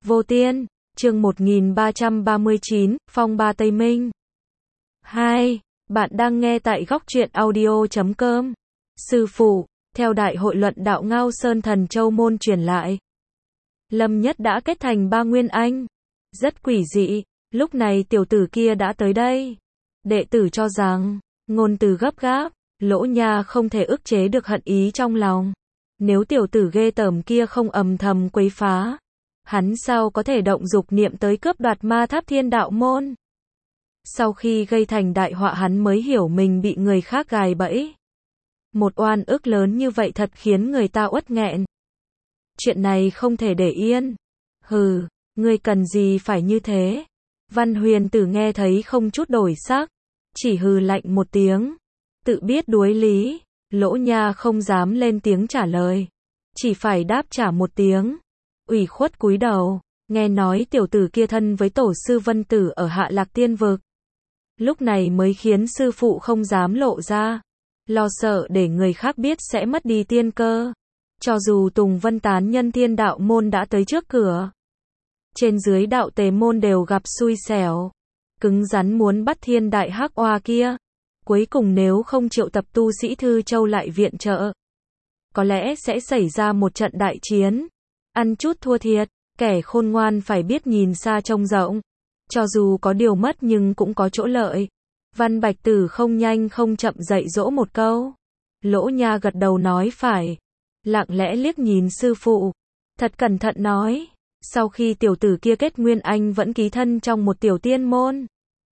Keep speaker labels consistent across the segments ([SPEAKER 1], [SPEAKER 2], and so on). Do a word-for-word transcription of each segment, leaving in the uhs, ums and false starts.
[SPEAKER 1] Vô Tiên, chương một nghìn ba trăm ba mươi chín, Phong ba Tây Minh. hai. Bạn đang nghe tại góc truyện audio chấm com. Sư phụ, theo đại hội luận đạo Ngao Sơn Thần Châu Môn truyền lại, Lâm Nhất đã kết thành ba nguyên anh. Rất quỷ dị, lúc này tiểu tử kia đã tới đây. Đệ tử cho rằng, ngôn từ gấp gáp, Lỗ Nha không thể ức chế được hận ý trong lòng. Nếu tiểu tử ghê tởm kia không âm thầm quấy phá, hắn sao có thể động dục niệm tới cướp đoạt ma tháp Thiên Đạo Môn. Sau khi gây thành đại họa hắn mới hiểu mình bị người khác gài bẫy. Một oan ức lớn như vậy thật khiến người ta uất nghẹn. Chuyện này không thể để yên. Hừ, ngươi cần gì phải như thế? Văn Huyền Tử nghe thấy không chút đổi sắc, chỉ hừ lạnh một tiếng. Tự biết đuối lý, Lỗ Nha không dám lên tiếng trả lời, chỉ phải đáp trả một tiếng. Ủy khuất cúi đầu, nghe nói tiểu tử kia thân với tổ sư Vân Tử ở Hạ Lạc Tiên Vực. Lúc này mới khiến sư phụ không dám lộ ra, lo sợ để người khác biết sẽ mất đi tiên cơ. Cho dù Tùng Vân tán nhân Thiên Đạo Môn đã tới trước cửa, trên dưới đạo Tề Môn đều gặp xui xẻo, cứng rắn muốn bắt Thiên Đại Hắc Oa kia. Cuối cùng nếu không triệu tập tu sĩ Thư Châu lại viện trợ, có lẽ sẽ xảy ra một trận đại chiến. Ăn chút thua thiệt, kẻ khôn ngoan phải biết nhìn xa trông rộng. Cho dù có điều mất nhưng cũng có chỗ lợi. Văn Bạch Tử không nhanh không chậm dạy dỗ một câu. Lỗ Nha gật đầu nói phải, lặng lẽ liếc nhìn sư phụ, thật cẩn thận nói, sau khi tiểu tử kia kết nguyên anh vẫn ký thân trong một tiểu tiên môn.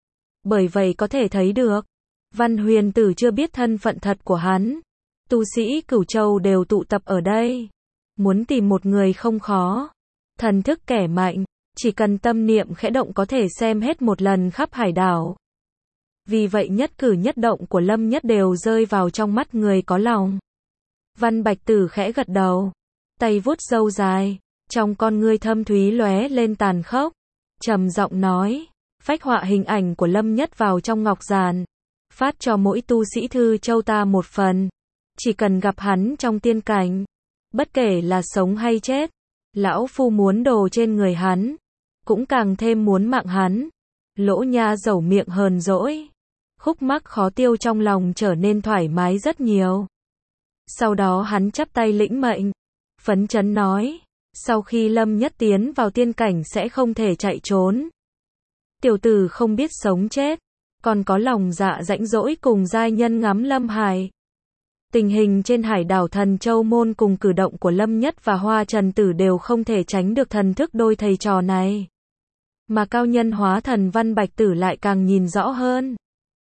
[SPEAKER 1] Bởi vậy có thể thấy được, Văn Huyền Tử chưa biết thân phận thật của hắn. Tu sĩ Cửu Châu đều tụ tập ở đây. Muốn tìm một người không khó. Thần thức kẻ mạnh, chỉ cần tâm niệm khẽ động có thể xem hết một lần khắp hải đảo. Vì vậy nhất cử nhất động của Lâm Nhất đều rơi vào trong mắt người có lòng. Văn Bạch Tử khẽ gật đầu, tay vuốt râu dài, trong con ngươi thâm thúy lóe lên tàn khốc, trầm giọng nói, phách họa hình ảnh của Lâm Nhất vào trong ngọc giản, phát cho mỗi tu sĩ Thư Châu ta một phần. Chỉ cần gặp hắn trong tiên cảnh, bất kể là sống hay chết, lão phu muốn đồ trên người hắn, cũng càng thêm muốn mạng hắn. Lỗ Nha dẩu miệng hờn dỗi, khúc mắc khó tiêu trong lòng trở nên thoải mái rất nhiều. Sau đó hắn chắp tay lĩnh mệnh, phấn chấn nói, sau khi Lâm Nhất tiến vào tiên cảnh sẽ không thể chạy trốn. Tiểu tử không biết sống chết, còn có lòng dạ rãnh rỗi cùng giai nhân ngắm Lâm Hải. Tình hình trên hải đảo Thần Châu Môn cùng cử động của Lâm Nhất và Hoa Trần Tử đều không thể tránh được thần thức đôi thầy trò này. Mà cao nhân hóa thần Văn Bạch Tử lại càng nhìn rõ hơn.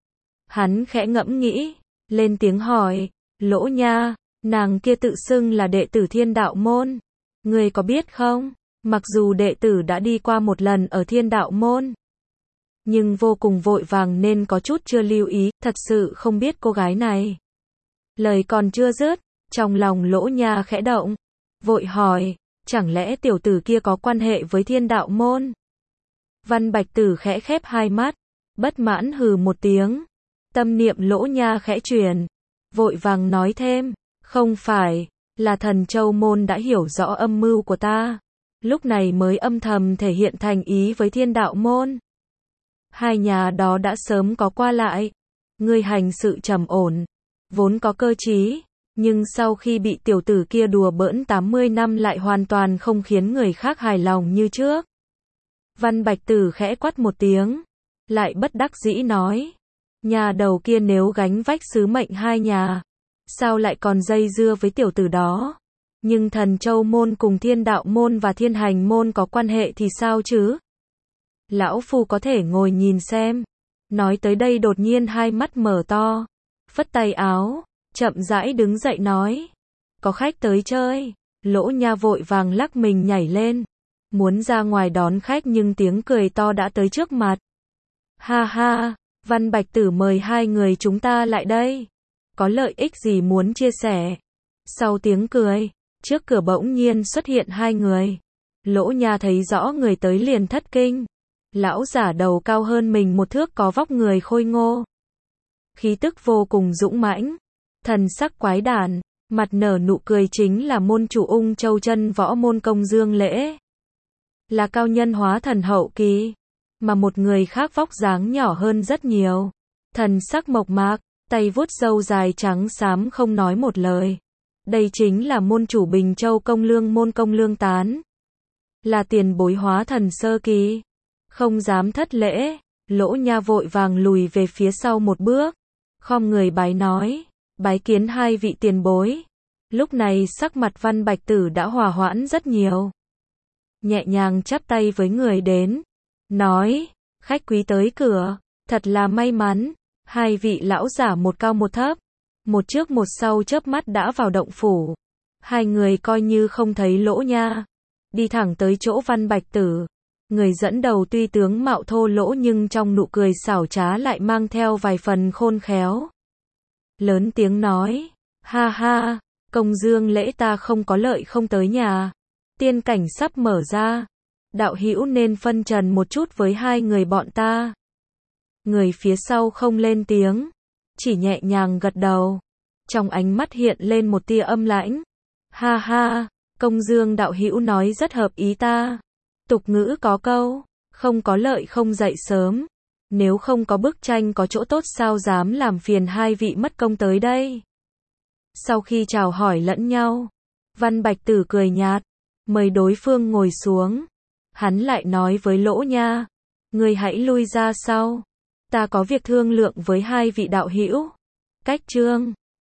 [SPEAKER 1] Hắn khẽ ngẫm nghĩ, lên tiếng hỏi, Lỗ Nha, nàng kia tự xưng là đệ tử Thiên Đạo Môn. Ngươi có biết không, mặc dù đệ tử đã đi qua một lần ở Thiên Đạo Môn, nhưng vô cùng vội vàng nên có chút chưa lưu ý, thật sự không biết cô gái này. Lời còn chưa dứt, trong lòng Lỗ Nha khẽ động, vội hỏi, chẳng lẽ tiểu tử kia có quan hệ với Thiên Đạo Môn? Văn Bạch Tử khẽ khép hai mắt, bất mãn hừ một tiếng. Tâm niệm Lỗ Nha khẽ chuyển, vội vàng nói thêm, không phải, là Thần Châu Môn đã hiểu rõ âm mưu của ta, lúc này mới âm thầm thể hiện thành ý với Thiên Đạo Môn. Hai nhà đó đã sớm có qua lại, ngươi hành sự trầm ổn, vốn có cơ trí, nhưng sau khi bị tiểu tử kia đùa bỡn tám mươi năm lại hoàn toàn không khiến người khác hài lòng như trước. Văn Bạch Tử khẽ quát một tiếng, lại bất đắc dĩ nói, nhà đầu kia nếu gánh vách sứ mệnh hai nhà, sao lại còn dây dưa với tiểu tử đó? Nhưng Thần Châu Môn cùng Thiên Đạo Môn và Thiên Hành Môn có quan hệ thì sao chứ? Lão phu có thể ngồi nhìn xem. Nói tới đây đột nhiên hai mắt mở to, phất tay áo, chậm rãi đứng dậy nói, có khách tới chơi. Lỗ Nha vội vàng lắc mình nhảy lên, muốn ra ngoài đón khách nhưng tiếng cười to đã tới trước mặt. Ha ha, Văn Bạch Tử mời hai người chúng ta lại đây, có lợi ích gì muốn chia sẻ? Sau tiếng cười, trước cửa bỗng nhiên xuất hiện hai người. Lỗ Nha thấy rõ người tới liền thất kinh. Lão giả đầu cao hơn mình một thước, có vóc người khôi ngô, khí tức vô cùng dũng mãnh, thần sắc quái đản, mặt nở nụ cười chính là môn chủ Ung Châu Chân Võ Môn Công Dương Lễ. là cao nhân hóa thần hậu kỳ, mà một người khác vóc dáng nhỏ hơn rất nhiều. Thần sắc mộc mạc, tay vuốt râu dài trắng xám không nói một lời. Đây chính là môn chủ Bình Châu Công Lương môn Công Lương Tán. Là tiền bối hóa thần sơ kỳ. Không dám thất lễ, Lỗ Nha vội vàng lùi về phía sau một bước. Khom người bái nói, bái kiến hai vị tiền bối. Lúc này sắc mặt Văn Bạch Tử đã hòa hoãn rất nhiều. Nhẹ nhàng chắp tay với người đến. Nói, khách quý tới cửa, thật là may mắn. Hai vị lão giả một cao một thấp, một trước một sau chớp mắt đã vào động phủ. Hai người coi như không thấy Lỗ Nha, đi thẳng tới chỗ Văn Bạch Tử. Người dẫn đầu tuy tướng mạo thô lỗ nhưng trong nụ cười xảo trá lại mang theo vài phần khôn khéo. Lớn tiếng nói, ha ha, công dương lễ ta không có lợi không tới nhà. Tiên cảnh sắp mở ra, đạo hữu nên phân trần một chút với hai người bọn ta. Người phía sau không lên tiếng, chỉ nhẹ nhàng gật đầu. Trong ánh mắt hiện lên một tia âm lãnh. Ha ha, công dương đạo hữu nói rất hợp ý ta. Tục ngữ có câu, không có lợi không dậy sớm. Nếu không có bức tranh có chỗ tốt sao dám làm phiền hai vị mất công tới đây. Sau khi chào hỏi lẫn nhau, Văn Bạch Tử cười nhạt, mời đối phương ngồi xuống. Hắn lại nói với Lỗ Nha, ngươi hãy lui ra sau. Ta có việc thương lượng với hai vị đạo hữu. Cách chương